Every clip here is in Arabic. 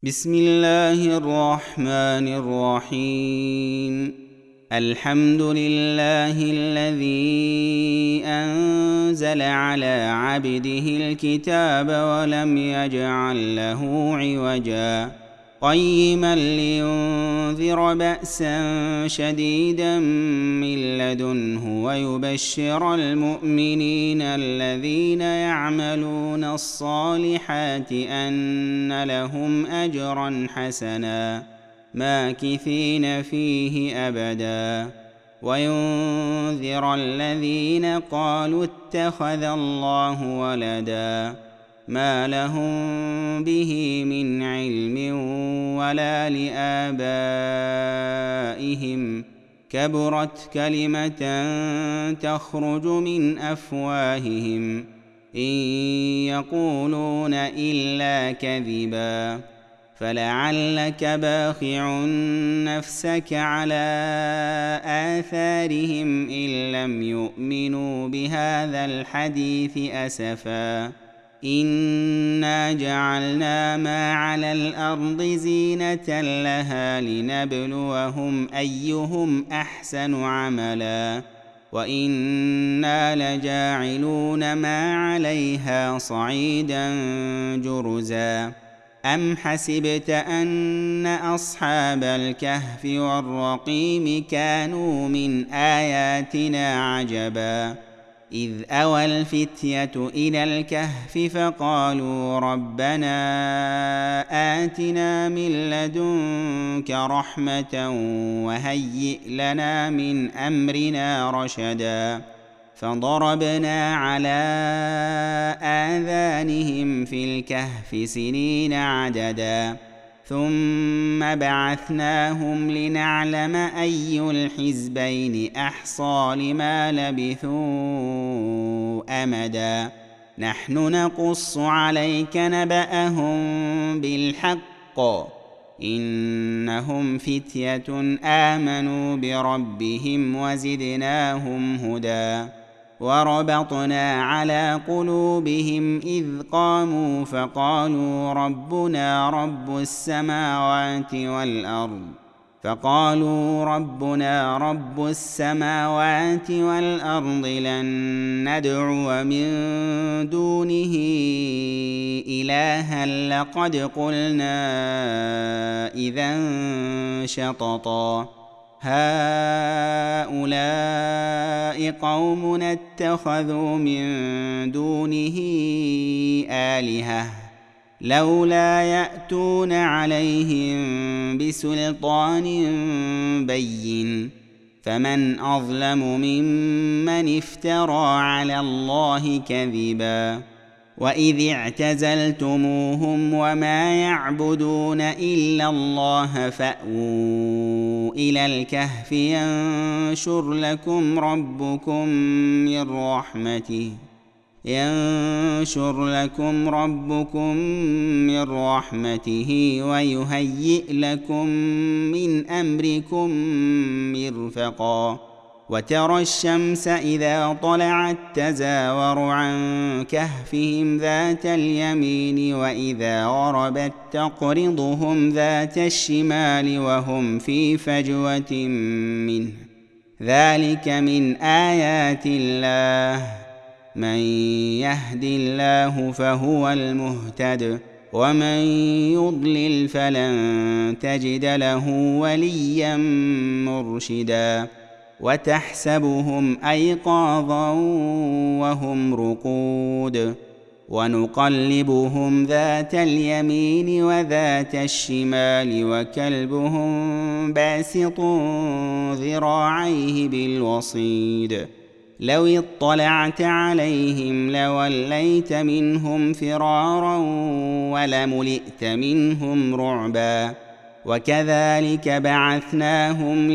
بسم الله الرحمن الرحيم. الحمد لله الذي أنزل على عبده الكتاب ولم يجعل له عوجا قيما لينذر بأسا شديدا من لدنه ويبشر المؤمنين الذين يعملون الصالحات أن لهم أجرا حسنا ماكثين فيه أبدا وينذر الذين قالوا اتخذ الله ولدا ما لهم به من علم ولا لآبائهم كبرت كلمة تخرج من أفواههم إن يقولون إلا كذبا فلعلك باخع نفسك على آثارهم إن لم يؤمنوا بهذا الحديث أسفا إنا جعلنا ما على الأرض زينة لها لنبلوهم أيهم أحسن عملا وإنا لجاعلون ما عليها صعيدا جرزا أم حسبت أن أصحاب الكهف والرقيم كانوا من آياتنا عجبا إذ أوى الفتية إلى الكهف فقالوا ربنا آتنا من لدنك رحمة وهيئ لنا من أمرنا رشدا فضربنا على آذانهم في الكهف سنين عددا ثم بعثناهم لنعلم أي الحزبين أحصى لما لبثوا أمدا نحن نقص عليك نبأهم بالحق إنهم فتية آمنوا بربهم وزدناهم هدى وربطنا على قلوبهم إذ قاموا فقالوا ربنا رب السماوات والأرض لن ندعو من دونه إلها لقد قلنا إذا شططا هؤلاء قومنا اتخذوا من دونه آلهة لولا يأتون عليهم بسلطان بين فمن أظلم ممن افترى على الله كذبا وإذ اعتزلتموهم وما يعبدون إلا الله فأووا إلى الكهف ينشر لكم ربكم من رحمته ويهيئ لكم من أمركم مرفقا وترى الشمس إذا طلعت تزاور عن كهفهم ذات اليمين وإذا غربت تقرضهم ذات الشمال وهم في فجوة منه ذلك من آيات الله من يهد الله فهو المهتد ومن يضلل فلن تجد له وليا مرشدا وتحسبهم أيقاظا وهم رقود ونقلبهم ذات اليمين وذات الشمال وكلبهم باسط ذراعيه بالوصيد لو اطلعت عليهم لوليت منهم فرارا ولملئت منهم رعبا وكذلك بعثناهم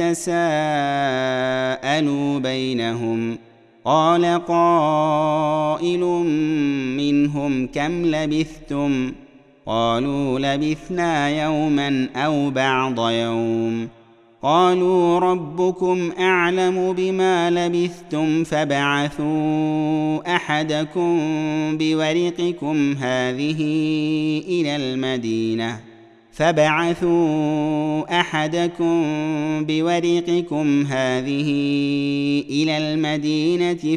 ليتساءلوا بينهم قال قائل منهم كم لبثتم قالوا لبثنا يوما أو بعض يوم قالوا ربكم أعلم بما لبثتم فابعثوا أحدكم بورقكم هذه إلى المدينة فابعثوا أحدكم بورقكم هذه إلى المدينة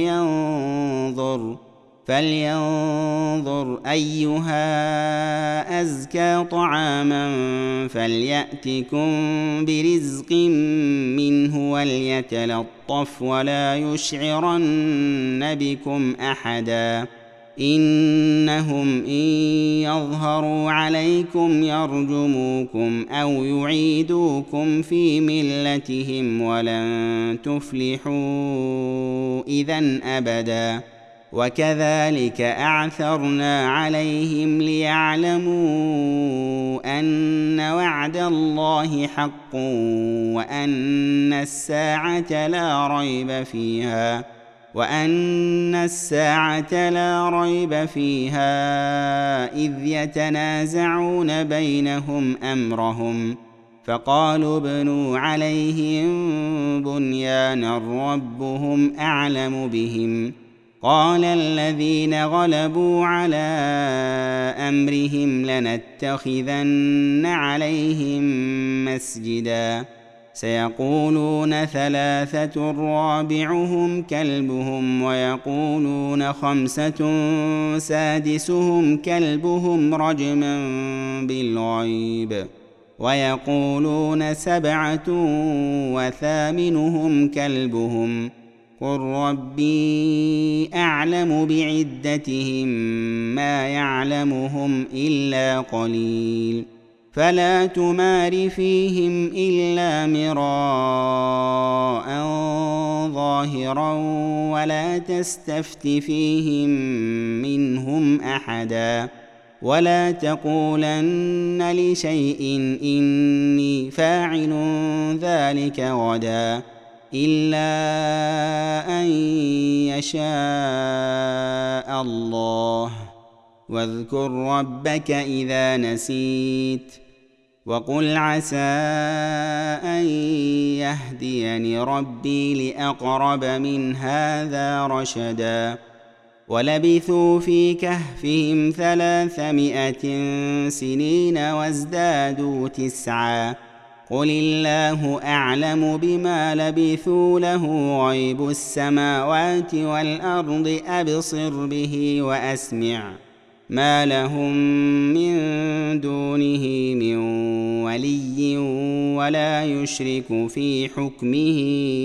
فلينظر أيها أزكى طعاما فليأتكم برزق منه وليتلطف ولا يشعرن بكم أحدا إنهم إن يظهروا عليكم يرجموكم أو يعيدوكم في ملتهم ولن تفلحوا إذن أبدا وكذلك أعثرنا عليهم ليعلموا أن وعد الله حق وأن الساعة لا ريب فيها إذ يتنازعون بينهم أمرهم فقالوا ابنوا عليهم بنيانا ربهم أعلم بهم قال الذين غلبوا على أمرهم لنتخذن عليهم مسجدا سيقولون 3 رابعهم كلبهم ويقولون 5 سادسهم كلبهم رجما بالغيب ويقولون 7 وثامنهم كلبهم قل ربي أعلم بعدتهم ما يعلمهم إلا قليل فلا تمار فيهم إلا مراء ظاهرا ولا تستفت فيهم منهم أحدا ولا تقولن لشيء إني فاعل ذلك غدا إلا أن يشاء الله واذكر ربك إذا نسيت وقل عسى أن يهديني ربي لأقرب من هذا رشدا ولبثوا في كهفهم 300 سنين وازدادوا 9 قل الله أعلم بما لبثوا له غيب السماوات والأرض أبصر به وأسمع ما لهم من دونه من ولي ولا يشرك في حكمه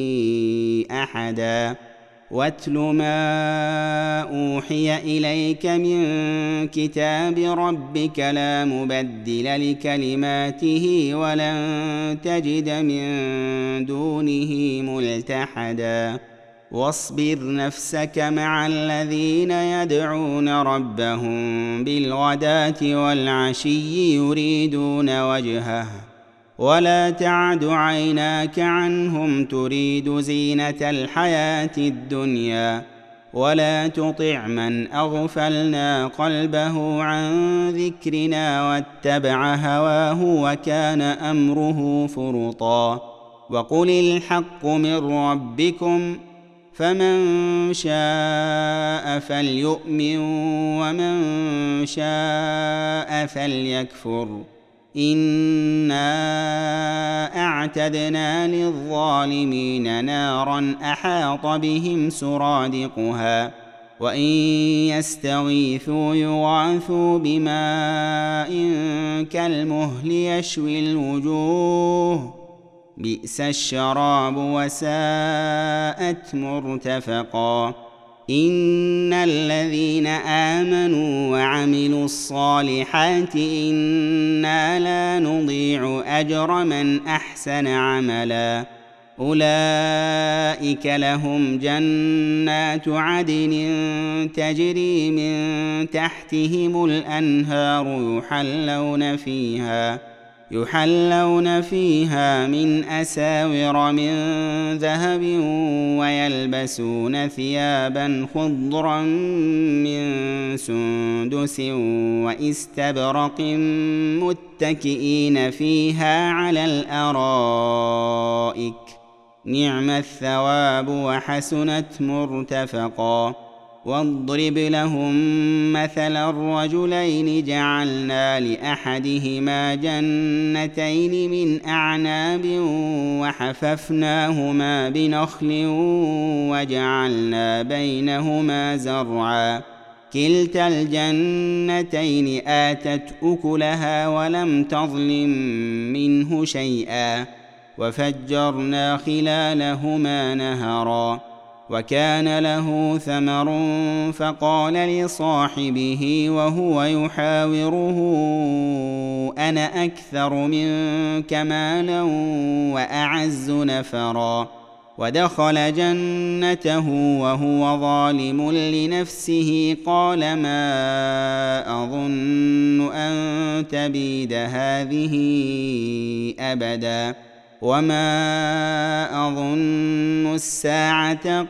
أحدا واتل ما أوحي إليك من كتاب ربك لا مبدل لكلماته ولن تجد من دونه ملتحدا واصبر نفسك مع الذين يدعون ربهم بالغداة والعشي يريدون وجهه ولا تعد عيناك عنهم تريد زينة الحياة الدنيا ولا تطع من أغفلنا قلبه عن ذكرنا واتبع هواه وكان أمره فرطا وقل الحق من ربكم فمن شاء فليؤمن ومن شاء فليكفر إنا أعتدنا للظالمين نارا أحاط بهم سرادقها وإن يستغيثوا يغاثوا بماء كالمهل يشوي الوجوه بئس الشراب وساءت مرتفقا إن الذين آمنوا وعملوا الصالحات إنا لا نضيع أجر من أحسن عملا أولئك لهم جنات عدن تجري من تحتهم الأنهار يحلون فيها من أساور من ذهب ويلبسون ثيابا خضرا من سندس واستبرق متكئين فيها على الأرائك نعم الثواب وحسنت مرتفقا واضرب لهم مثل الرجلين جعلنا لأحدهما جنتين من أعناب وحففناهما بنخل وجعلنا بينهما زرعا كلتا الجنتين آتت أكلها ولم تظلم منه شيئا وفجرنا خلالهما نهرا وكان له ثمر فقال لصاحبه وهو يحاوره أنا أكثر منك مالا وأعز نفرا ودخل جنته وهو ظالم لنفسه قال ما أظن أن تبيد هذه أبدا وما أظن الساعة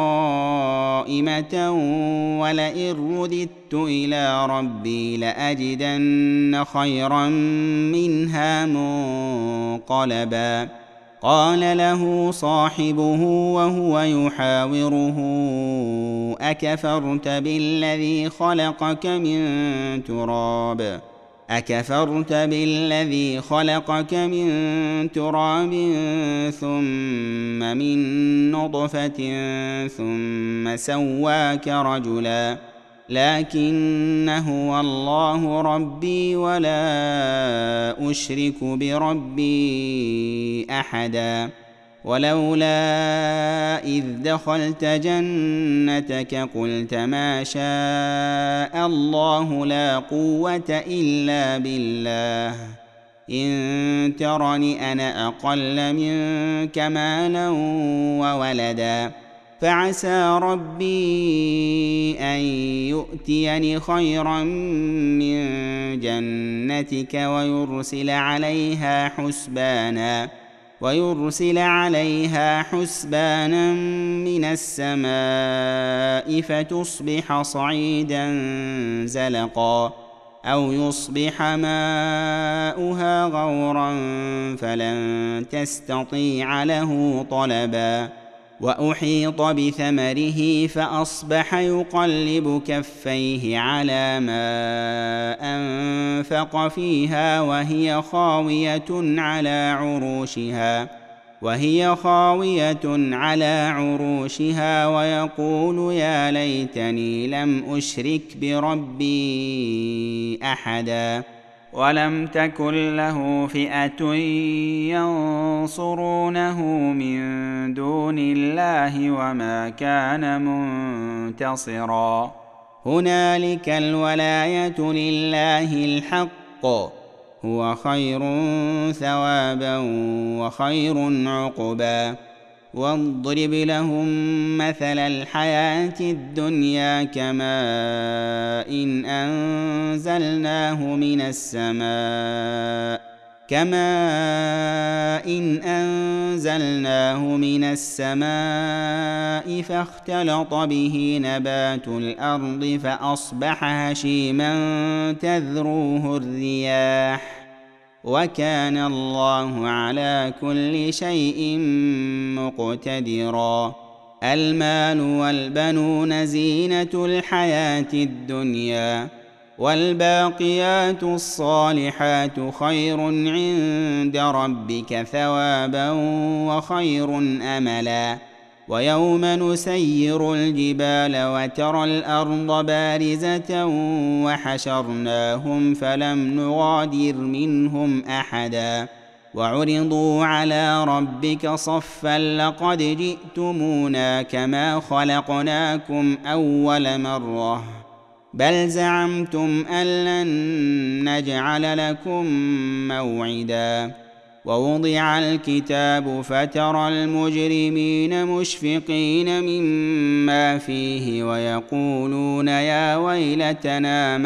قائمة ولئن رددت إلى ربي لأجدن خيرا منها منقلبا قال له صاحبه وهو يحاوره أكفرت بالذي خلقك من تراب ثم من نطفة ثم سواك رجلا لكن هو الله ربي ولا أشرك بربي أحدا ولولا إذ دخلت جنتك قلت ما شاء الله لا قوة إلا بالله إن ترني أنا أقل منك مالا وولدا فعسى ربي أن يؤتيني خيرا من جنتك ويرسل عليها حسبانا من السماء فتصبح صعيدا زلقا أو يصبح ماؤها غورا فلن تستطيع له طلبا وأحيط بثمره فأصبح يقلب كفيه على ما أنفق فيها وهي خاوية على عروشها ويقول يا ليتني لم أشرك بربي أحدا ولم تكن له فئة ينصرونه من دون الله وما كان منتصرا هنالك الولاية لله الحق هو خير ثوابا وخير عقبا واضرب لهم مثل الحياة الدنيا كماء إن أنزلناه من السماء فاختلط به نبات الأرض فأصبح هشيما تذروه الرياح وكان الله على كل شيء مقتدرا المال والبنون زينة الحياة الدنيا والباقيات الصالحات خير عند ربك ثوابا وخير أملا ويوم نسير الجبال وترى الأرض بارزة وحشرناهم فلم نغادر منهم أحدا وعرضوا على ربك صفا لقد جئتمونا كما خلقناكم أول مرة بل زعمتم أن لن نجعل لكم موعدا ووضع الكتاب فترى المجرمين مشفقين مما فيه ويقولون يا ويلتنا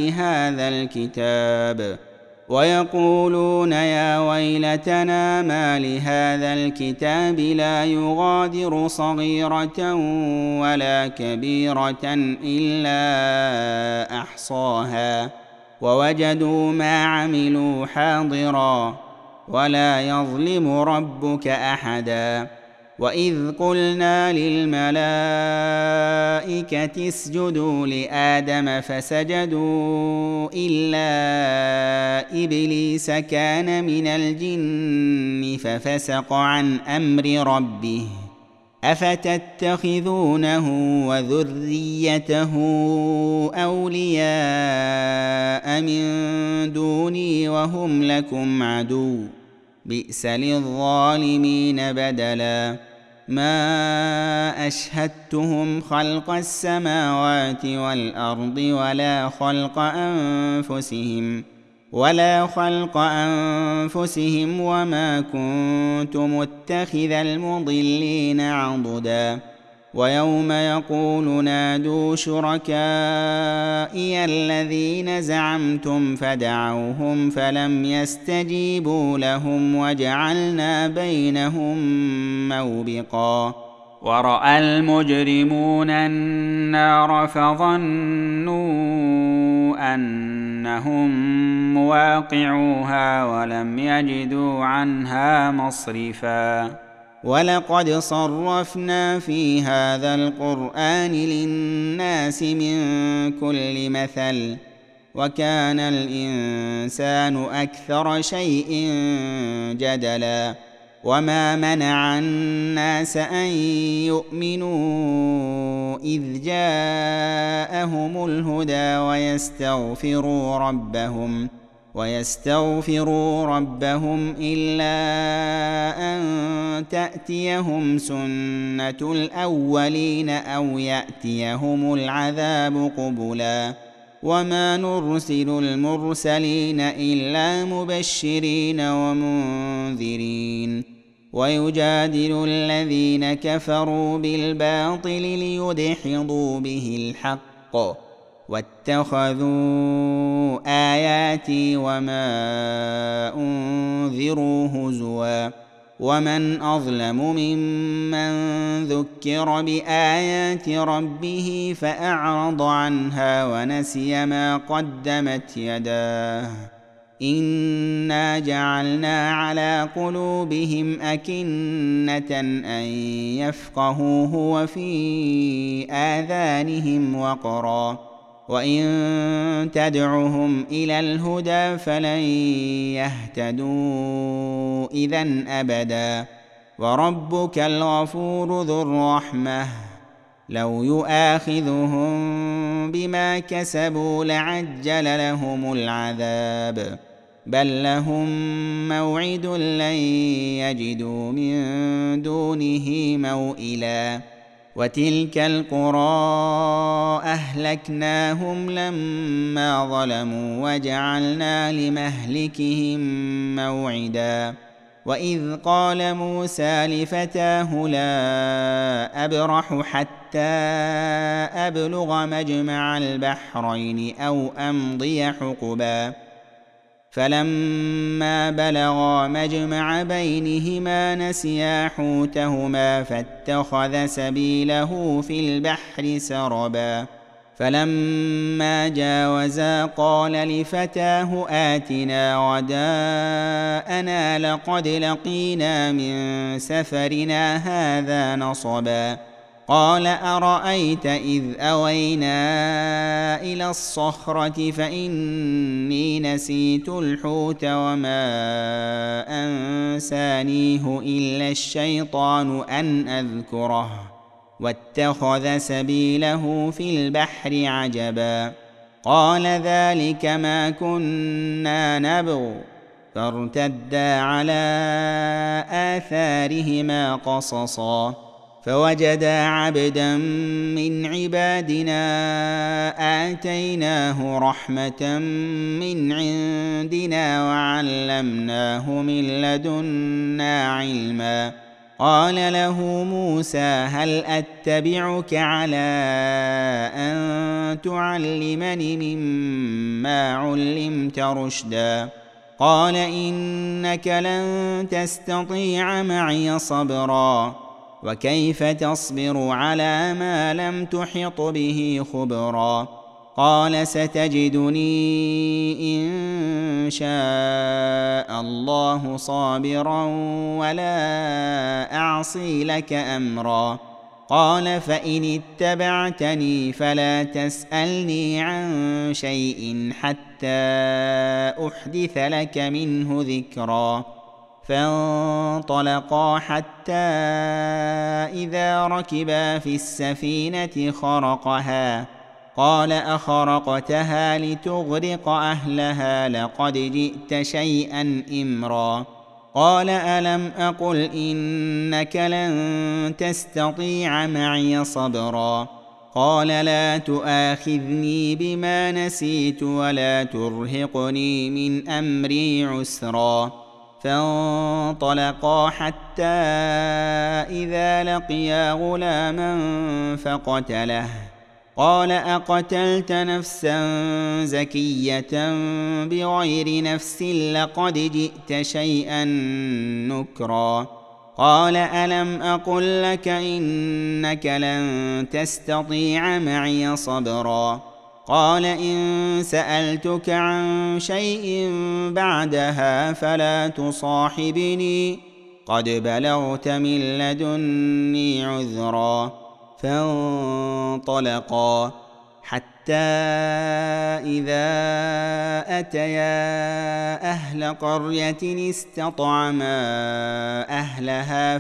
ما لهذا الكتاب لا يغادر صغيرة ولا كبيرة إلا أحصاها ووجدوا ما عملوا حاضرا ولا يظلم ربك أحدا وإذ قلنا للملائكة اسجدوا لآدم فسجدوا إلا إبليس كان من الجن ففسق عن أمر ربه أفتتخذونه وذريته أولياء من دوني وهم لكم عدو بئس للظالمين بدلا ما أشهدتهم خلق السماوات والأرض ولا خلق أنفسهم وما كنت متخذ المضلين عضدا ويوم يقول نادوا شركائي الذين زعمتم فدعوهم فلم يستجيبوا لهم وجعلنا بينهم موبقا ورأى المجرمون النار فظنوا أنهم مواقعوها ولم يجدوا عنها مصرفا ولقد صرفنا في هذا القرآن للناس من كل مثل وكان الإنسان أكثر شيء جدلا وما منع الناس أن يؤمنوا إذ جاءهم الهدى ويستغفروا ربهم إلا أن تأتيهم سنة الأولين أو يأتيهم العذاب قبلا وما نرسل المرسلين إلا مبشرين ومنذرين ويجادل الذين كفروا بالباطل ليدحضوا به الحق واتخذوا آياتي وما أنذروا هزوا ومن أظلم ممن ذكر بآيات ربه فأعرض عنها ونسي ما قدمت يداه إنا جعلنا على قلوبهم أكنة أن يفقهوه وفي آذانهم وقرا وإن تدعهم إلى الهدى فلن يهتدوا إذن أبدا وربك الغفور ذو الرحمة لو يؤاخذهم بما كسبوا لعجل لهم العذاب بل لهم موعد لن يجدوا من دونه موئلا وتلك القرى أهلكناهم لما ظلموا وجعلنا لمهلكهم موعدا وإذ قال موسى لفتاه لا أبرح حتى أبلغ مجمع البحرين أو أمضي حقبا فلما بلغا مجمع بينهما نسيا حوتهما فاتخذ سبيله في البحر سربا فلما جاوزا قال لفتاه آتنا غداءنا لقد لقينا من سفرنا هذا نصبا قال أرأيت إذ أوينا إلى الصخرة فإني نسيت الحوت وما أنسانيه إلا الشيطان أن أذكره واتخذ سبيله في البحر عجبا قال ذلك ما كنا نبغ فارتدا على آثارهما قصصا فوجدا عبدا من عبادنا آتيناه رحمة من عندنا وعلمناه من لدنا علما قال له موسى هل أتبعك على أن تعلمني مما علمت رشدا قال إنك لن تستطيع معي صبرا وكيف تصبر على ما لم تحط به خبرا قال ستجدني إن شاء الله صابرا ولا أعصي لك أمرا. قال فإن اتبعتني فلا تسألني عن شيء حتى أحدث لك منه ذكرا. فانطلقا حتى إذا ركبا في السفينة خرقها قال أخرقتها لتغرق أهلها لقد جئت شيئا إمرا. قال ألم أقل إنك لن تستطيع معي صبرا. قال لا تؤاخذني بما نسيت ولا ترهقني من أمري عسرا. فانطلقا حتى إذا لقيا غلاما فقتله قال أقتلت نفسا زكية بغير نفس لقد جئت شيئا نكرا. قال ألم أقل لك إنك لن تستطيع معي صبرا. قال إن سألتك عن شيء بعدها فلا تصاحبني قد بلغت من لدني عذرا. فانطلقا حتى إذا أتيا أهل قرية استطعما أهلها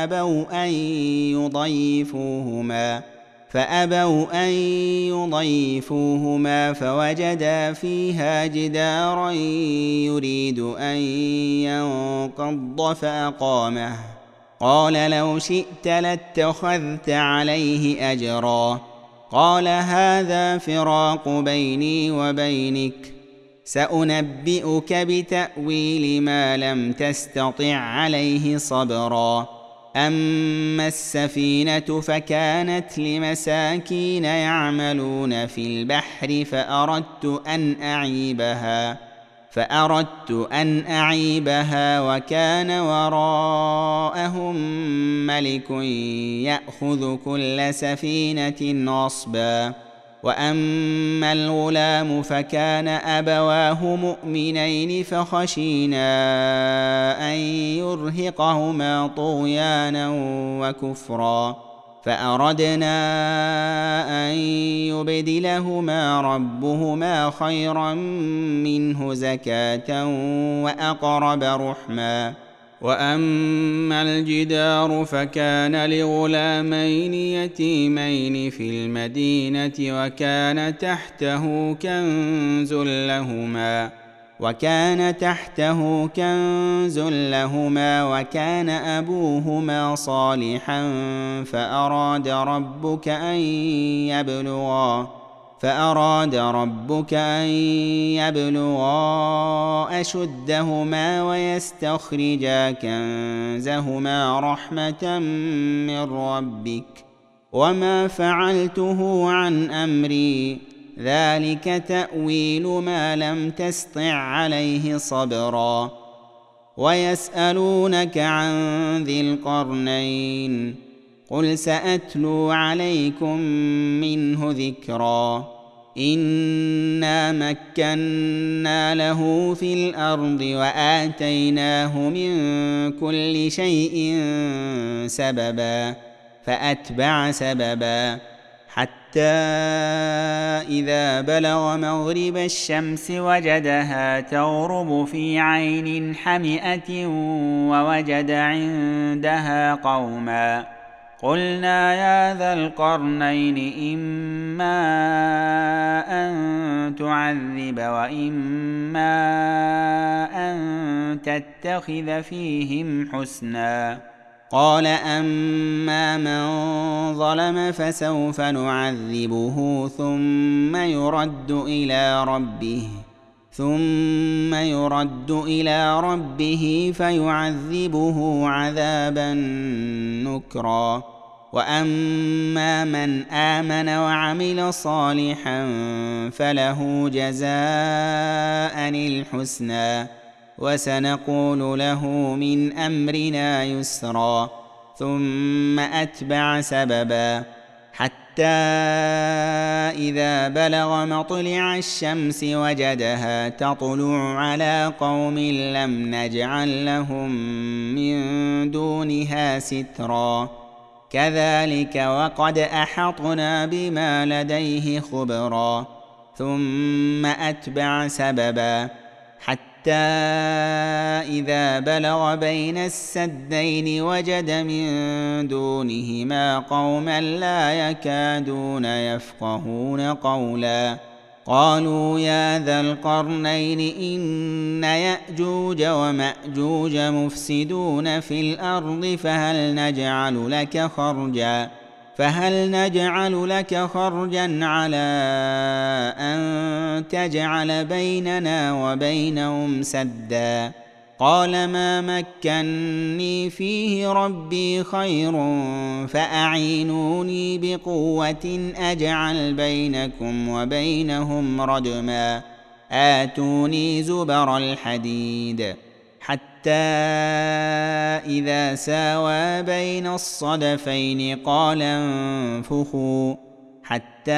فأبوا أن يضيفوهما فوجدا فيها جدارا يريد أن ينقض فأقامه. قال لو شئت لاتخذت عليه أجرا. قال هذا فراق بيني وبينك سأنبئك بتأويل ما لم تستطع عليه صبرا. أما السفينة فكانت لمساكين يعملون في البحر فأردت أن أعيبها وكان وراءهم ملك يأخذ كل سفينة غصبا. وأما الغلام فكان أبواه مؤمنين فخشينا أن يرهقهما طغيانا وكفرا فأردنا أن يبدلهما ربهما خيرا منه زكاة وأقرب رحما. وأما الجدار فكان لغلامين يتيمين في المدينة وكان تحته كنز لهما وكان أبوهما صالحا فأراد ربك أن يبلغا أشدهما ويستخرجا كنزهما رحمة من ربك وما فعلته عن أمري ذلك تأويل ما لم تسطع عليه صبرا. ويسألونك عن ذي القرنين قل سأتلو عليكم منه ذكرا. إنا مكنا له في الأرض وآتيناه من كل شيء سببا فأتبع سببا حتى إذا بلغ مغرب الشمس وجدها تغرب في عين حمئة ووجد عندها قوما. قلنا يا ذا القرنين إما أن تعذب وإما أن تتخذ فيهم حسنا. قال أما من ظلم فسوف نعذبه ثم يرد إلى ربه فيعذبه عذابا نكرا. وأما من آمن وعمل صالحا فله جزاء الحسنى وسنقول له من أمرنا يسرا. ثم أتبع سببا حتى إذا بلغ مطلع الشمس وجدها تطلع على قوم لم نجعل لهم من دونها سترا كذلك وقد أحطنا بما لديه خبرا ثم أتبع سببا حتى إذا بلغ بين السدين وجد من دونهما قوما لا يكادون يفقهون قولا قالوا يا ذا القرنين إن يأجوج ومأجوج مفسدون في الأرض فهل نجعل لك خرجا على أن تجعل بيننا وبينهم سدا قال ما مكني فيه ربي خير فأعينوني بقوة أجعل بينكم وبينهم ردما آتوني زبر الحديد حتى إذا ساوى بين الصدفين قال انفخوا حتى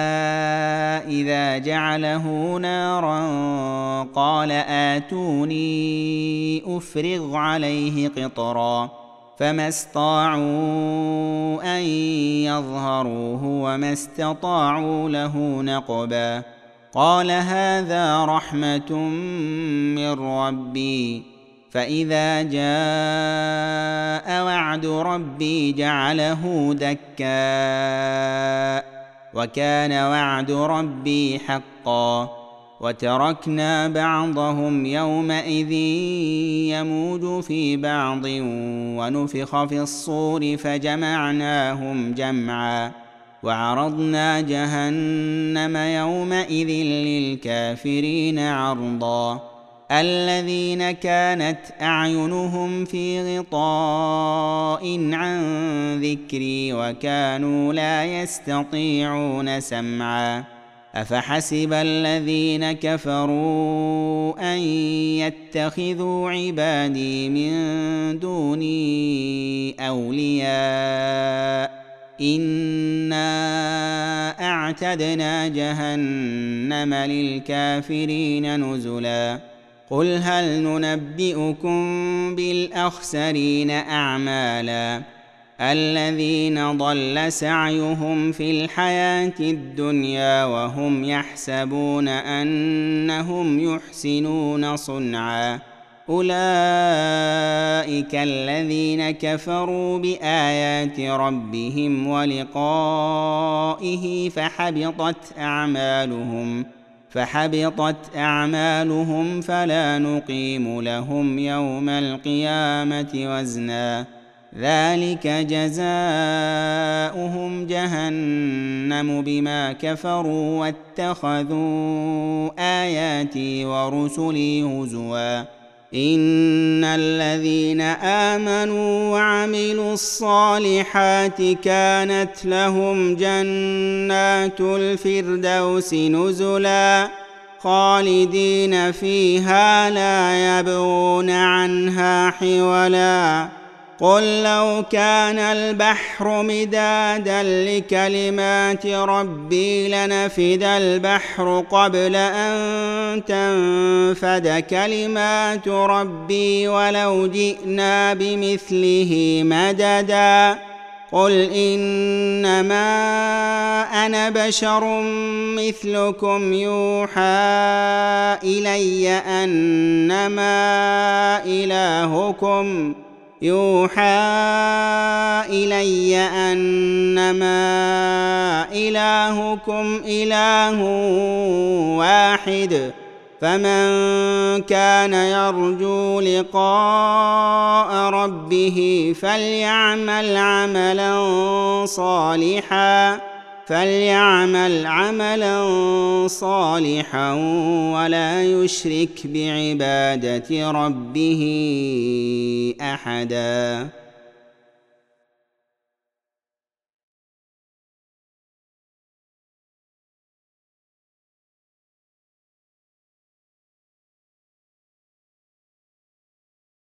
إذا جعله نارا قال آتوني أفرغ عليه قطرا فما استطاعوا أن يظهروه وما استطاعوا له نقبا قال هذا رحمة من ربي فإذا جاء وعد ربي جعله دكا وكان وعد ربي حقا وتركنا بعضهم يومئذ يموج في بعض ونفخ في الصور فجمعناهم جمعا وعرضنا جهنم يومئذ للكافرين عرضا الذين كانت أعينهم في غطاء عن ذكري وكانوا لا يستطيعون سمعا أفحسب الذين كفروا أن يتخذوا عبادي من دوني أولياء إنا أعتدنا جهنم للكافرين نزلا قل هل ننبئكم بالأخسرين أعمالا الذين ضل سعيهم في الحياة الدنيا وهم يحسبون أنهم يحسنون صنعا أولئك الذين كفروا بآيات ربهم ولقائه فحبطت أعمالهم فلا نقيم لهم يوم القيامة وزنا ذلك جزاؤهم جهنم بما كفروا واتخذوا آياتي ورسلي هزوا إن الذين آمنوا وعملوا الصالحات كانت لهم جنات الفردوس نزلا خالدين فيها لا يبغون عنها حولا قل لو كان البحر مدادا لكلمات ربي لنفد البحر قبل أن تنفد كلمات ربي ولو جئنا بمثله مددا قل إنما أنا بشر مثلكم يوحى إلي أنما إلهكم إله واحد فمن كان يرجو لقاء ربه فليعمل عملا صالحا ولا يشرك بعبادة ربه أحدا.